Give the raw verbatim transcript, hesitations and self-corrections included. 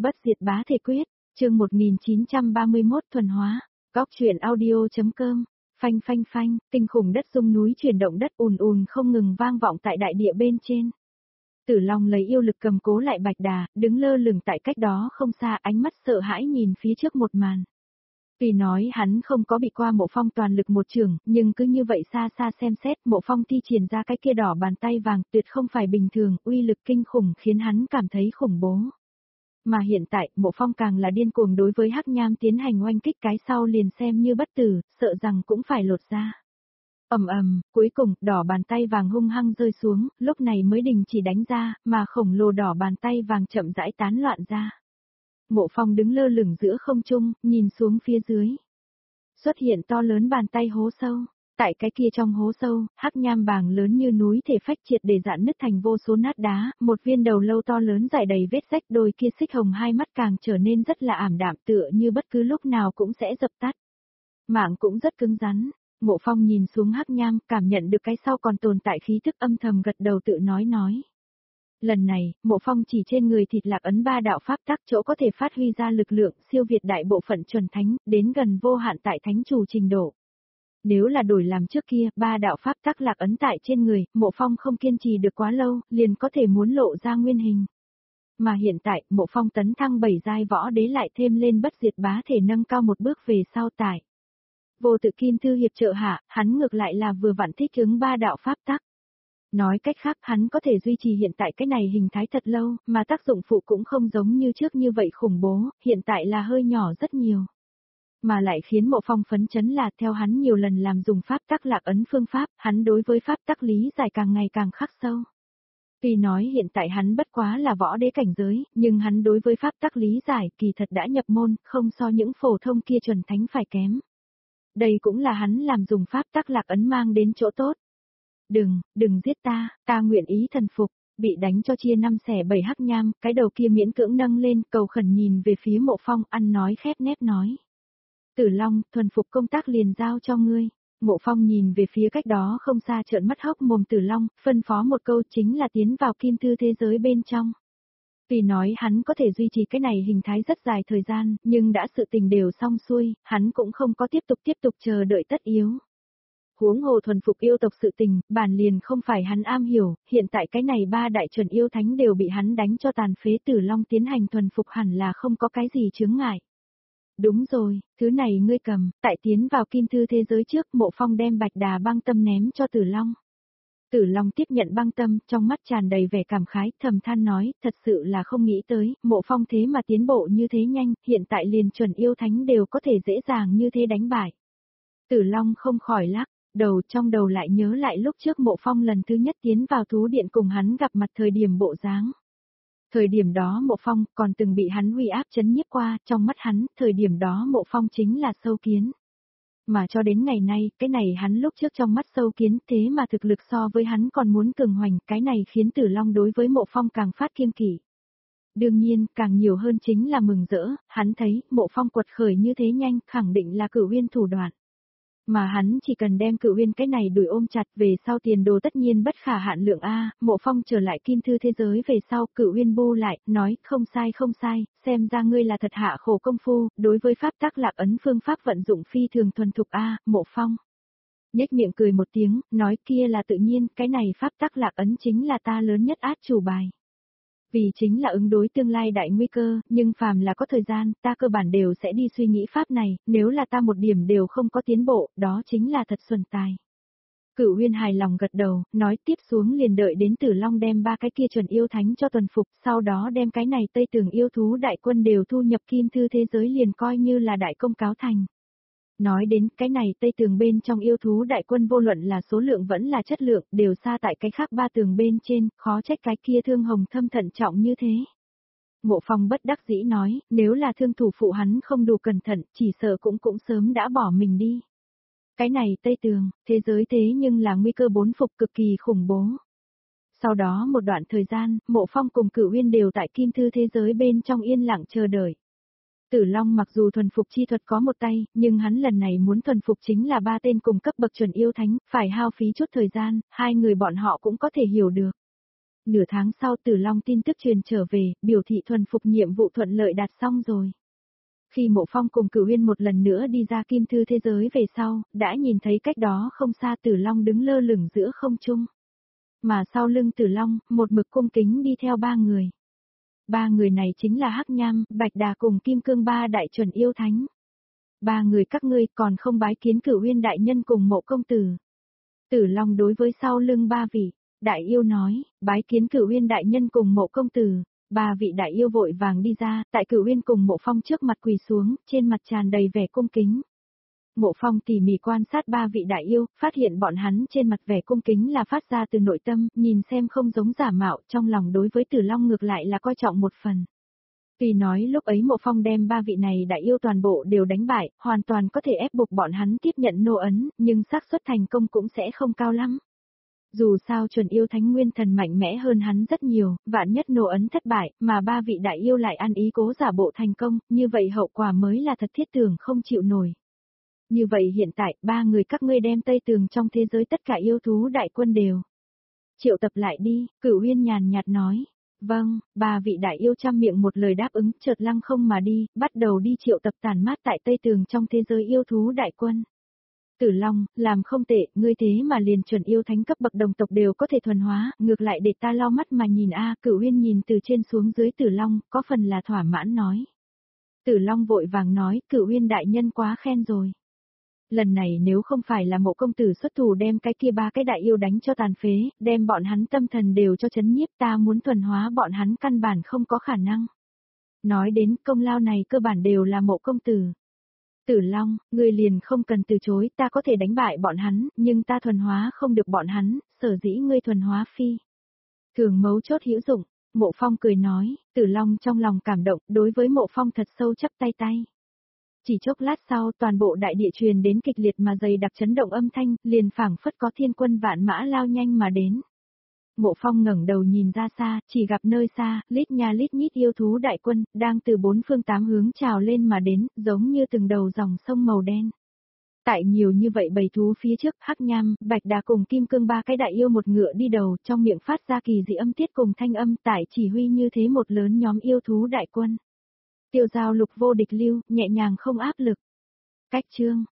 Bất diệt bá thể quyết, chương một nghìn chín trăm ba mươi mốt thuần hóa, góc truyện audio.com, phanh phanh phanh, kinh khủng đất rung núi chuyển động đất ùn ùn không ngừng vang vọng tại đại địa bên trên. Tử Long lấy yêu lực cầm cố lại Bạch Đà, đứng lơ lửng tại cách đó không xa, ánh mắt sợ hãi nhìn phía trước một màn. Tuy nói hắn không có bị qua Mộ Phong toàn lực một trường, nhưng cứ như vậy xa xa xem xét, Mộ Phong thi triển ra cái kia đỏ bàn tay vàng, tuyệt không phải bình thường, uy lực kinh khủng khiến hắn cảm thấy khủng bố. Mà hiện tại, Mộ Phong càng là điên cuồng đối với Hắc Nham tiến hành oanh kích, cái sau liền xem như bất tử, sợ rằng cũng phải lột ra. Ầm ầm, cuối cùng, đỏ bàn tay vàng hung hăng rơi xuống, lúc này mới đình chỉ đánh ra, mà khổng lồ đỏ bàn tay vàng chậm rãi tán loạn ra. Mộ Phong đứng lơ lửng giữa không trung, nhìn xuống phía dưới. Xuất hiện to lớn bàn tay hố sâu. Tại cái kia trong hố sâu, Hắc Nham bàng lớn như núi thể phách triệt để dạn nứt thành vô số nát đá, một viên đầu lâu to lớn rải đầy vết rách, đôi kia xích hồng hai mắt càng trở nên rất là ảm đạm, tựa như bất cứ lúc nào cũng sẽ dập tắt. Mạng cũng rất cứng rắn. Mộ Phong nhìn xuống Hắc Nham, cảm nhận được cái sau còn tồn tại khí thức, âm thầm gật đầu tự nói nói. Lần này, Mộ Phong chỉ trên người thịt lạc ấn ba đạo pháp tắc, chỗ có thể phát huy ra lực lượng siêu việt đại bộ phận chuẩn thánh, đến gần vô hạn tại thánh chủ trình độ. Nếu là đổi làm trước kia, ba đạo pháp tắc lạc ấn tại trên người, Mộ Phong không kiên trì được quá lâu, liền có thể muốn lộ ra nguyên hình. Mà hiện tại, Mộ Phong tấn thăng bảy giai võ đế lại thêm lên bất diệt bá thể nâng cao một bước về sau tại. Vô tự kim thư hiệp trợ hạ, hắn ngược lại là vừa vặn thích ứng ba đạo pháp tắc. Nói cách khác, hắn có thể duy trì hiện tại cái này hình thái thật lâu, mà tác dụng phụ cũng không giống như trước như vậy khủng bố, hiện tại là hơi nhỏ rất nhiều. Mà lại khiến Mộ Phong phấn chấn là theo hắn nhiều lần làm dùng pháp tắc lạc ấn phương pháp, hắn đối với pháp tắc lý giải càng ngày càng khắc sâu. Tuy nói hiện tại hắn bất quá là võ đế cảnh giới, nhưng hắn đối với pháp tắc lý giải kỳ thật đã nhập môn, không so những phổ thông kia chuẩn thánh phải kém. Đây cũng là hắn làm dùng pháp tắc lạc ấn mang đến chỗ tốt. Đừng, đừng giết ta, ta nguyện ý thần phục, bị đánh cho chia năm xẻ bảy Hắc Nham, cái đầu kia miễn cưỡng nâng lên, cầu khẩn nhìn về phía Mộ Phong, ăn nói khép nép nói. Tử Long, thuần phục công tác liền giao cho ngươi. Mộ Phong nhìn về phía cách đó không xa trợn mắt hốc mồm Tử Long, phân phó một câu chính là tiến vào kim thư thế giới bên trong. Tuy nói hắn có thể duy trì cái này hình thái rất dài thời gian, nhưng đã sự tình đều xong xuôi, hắn cũng không có tiếp tục tiếp tục chờ đợi tất yếu. Huống hồ thuần phục yêu tộc sự tình, bản liền không phải hắn am hiểu, hiện tại cái này ba đại chuẩn yêu thánh đều bị hắn đánh cho tàn phế, Tử Long tiến hành thuần phục hẳn là không có cái gì chướng ngại. Đúng rồi, thứ này ngươi cầm, tại tiến vào kim thư thế giới trước, Mộ Phong đem Bạch Đà băng tâm ném cho Tử Long. Tử Long tiếp nhận băng tâm, trong mắt tràn đầy vẻ cảm khái, thầm than nói, thật sự là không nghĩ tới, Mộ Phong thế mà tiến bộ như thế nhanh, hiện tại liền chuẩn yêu thánh đều có thể dễ dàng như thế đánh bại. Tử Long không khỏi lắc đầu, trong đầu lại nhớ lại lúc trước Mộ Phong lần thứ nhất tiến vào thú điện cùng hắn gặp mặt thời điểm bộ dáng. Thời điểm đó Mộ Phong còn từng bị hắn uy áp chấn nhiếp qua, trong mắt hắn, thời điểm đó Mộ Phong chính là sâu kiến. Mà cho đến ngày nay, cái này hắn lúc trước trong mắt sâu kiến, thế mà thực lực so với hắn còn muốn cường hoành, cái này khiến Tử Long đối với Mộ Phong càng phát kiêng kỵ. Đương nhiên, càng nhiều hơn chính là mừng rỡ, hắn thấy, Mộ Phong quật khởi như thế nhanh, khẳng định là Cửu Uyên thủ đoạn. Mà hắn chỉ cần đem Cửu Uyên cái này đuổi ôm chặt, về sau tiền đồ tất nhiên bất khả hạn lượng a. Mộ Phong trở lại kim thư thế giới về sau, Cửu Uyên bu lại, nói, không sai không sai, xem ra ngươi là thật hạ khổ công phu, đối với pháp tắc lạc ấn phương pháp vận dụng phi thường thuần thục a, Mộ Phong. Nhếch miệng cười một tiếng, nói kia là tự nhiên, cái này pháp tắc lạc ấn chính là ta lớn nhất át chủ bài. Vì chính là ứng đối tương lai đại nguy cơ, nhưng phàm là có thời gian, ta cơ bản đều sẽ đi suy nghĩ pháp này, nếu là ta một điểm đều không có tiến bộ, đó chính là thật xuân tài. Cửu Uyên hài lòng gật đầu, nói tiếp xuống liền đợi đến Tử Long đem ba cái kia chuẩn yêu thánh cho tuần phục, sau đó đem cái này Tây Tường yêu thú đại quân đều thu nhập kim thư thế giới liền coi như là đại công cáo thành. Nói đến cái này Tây Tường bên trong yêu thú đại quân vô luận là số lượng vẫn là chất lượng, đều xa tại cái khác ba tường bên trên, khó trách cái kia Thương Hồng thâm thận trọng như thế. Mộ Phong bất đắc dĩ nói, nếu là thương thủ phụ hắn không đủ cẩn thận, chỉ sợ cũng cũng sớm đã bỏ mình đi. Cái này Tây Tường, thế giới thế nhưng là nguy cơ bốn phục cực kỳ khủng bố. Sau đó một đoạn thời gian, Mộ Phong cùng Cửu Uyên đều tại kim thư thế giới bên trong yên lặng chờ đợi. Tử Long mặc dù thuần phục chi thuật có một tay, nhưng hắn lần này muốn thuần phục chính là ba tên cùng cấp bậc chuẩn yêu thánh, phải hao phí chút thời gian, hai người bọn họ cũng có thể hiểu được. Nửa tháng sau Tử Long tin tức truyền trở về, biểu thị thuần phục nhiệm vụ thuận lợi đạt xong rồi. Khi Mộ Phong cùng Cửu Uyên một lần nữa đi ra kim thư thế giới về sau, đã nhìn thấy cách đó không xa Tử Long đứng lơ lửng giữa không trung. Mà sau lưng Tử Long, một mực cung kính đi theo ba người. Ba người này chính là Hắc Nham, Bạch Đà cùng Kim Cương ba đại chuẩn yêu thánh. Ba người các ngươi còn không bái kiến Cửu Uyên đại nhân cùng Mộ công tử. Tử Long đối với sau lưng ba vị, đại yêu nói, bái kiến Cửu Uyên đại nhân cùng Mộ công tử. Ba vị đại yêu vội vàng đi ra, tại Cửu Uyên cùng Mộ Phong trước mặt quỳ xuống, trên mặt tràn đầy vẻ cung kính. Mộ Phong tỉ mỉ quan sát ba vị đại yêu, phát hiện bọn hắn trên mặt vẻ cung kính là phát ra từ nội tâm, nhìn xem không giống giả mạo, trong lòng đối với Tử Long ngược lại là coi trọng một phần. Tuy nói lúc ấy Mộ Phong đem ba vị này đại yêu toàn bộ đều đánh bại, hoàn toàn có thể ép buộc bọn hắn tiếp nhận nô ấn, nhưng xác suất thành công cũng sẽ không cao lắm. Dù sao chuẩn yêu thánh nguyên thần mạnh mẽ hơn hắn rất nhiều, vạn nhất nô ấn thất bại, mà ba vị đại yêu lại ăn ý cố giả bộ thành công, như vậy hậu quả mới là thật thiết tưởng không chịu nổi. Như vậy hiện tại, ba người các ngươi đem Tây Tường trong thế giới tất cả yêu thú đại quân đều triệu tập lại đi, Cửu Uyên nhàn nhạt nói. Vâng, ba vị đại yêu trăm miệng một lời đáp ứng, chợt lăng không mà đi, bắt đầu đi triệu tập tàn mát tại Tây Tường trong thế giới yêu thú đại quân. Tử Long, làm không tệ, ngươi thế mà liền chuẩn yêu thánh cấp bậc đồng tộc đều có thể thuần hóa, ngược lại để ta lau mắt mà nhìn a, Cửu Uyên nhìn từ trên xuống dưới Tử Long, có phần là thỏa mãn nói. Tử Long vội vàng nói, Cửu Uyên đại nhân quá khen rồi. Lần này nếu không phải là Mộ công tử xuất thủ đem cái kia ba cái đại yêu đánh cho tàn phế, đem bọn hắn tâm thần đều cho chấn nhiếp, ta muốn thuần hóa bọn hắn căn bản không có khả năng. Nói đến công lao này cơ bản đều là Mộ công tử. Tử Long, ngươi liền không cần từ chối, ta có thể đánh bại bọn hắn, nhưng ta thuần hóa không được bọn hắn, sở dĩ ngươi thuần hóa phi. Thường mấu chốt hữu dụng, Mộ Phong cười nói, Tử Long trong lòng cảm động, đối với Mộ Phong thật sâu chắp tay tay. Chỉ chốc lát sau toàn bộ đại địa truyền đến kịch liệt mà dày đặc chấn động âm thanh, liền phảng phất có thiên quân vạn mã lao nhanh mà đến. Mộ Phong ngẩng đầu nhìn ra xa, chỉ gặp nơi xa, lít nha lít nhít yêu thú đại quân, đang từ bốn phương tám hướng trào lên mà đến, giống như từng đầu dòng sông màu đen. Tại nhiều như vậy bầy thú phía trước, Hắc Nham, Bạch Đà cùng Kim Cương ba cái đại yêu một ngựa đi đầu, trong miệng phát ra kỳ dị âm tiết cùng thanh âm tại chỉ huy như thế một lớn nhóm yêu thú đại quân. Tiêu Giao Lục vô địch lưu, nhẹ nhàng không áp lực. Cách chương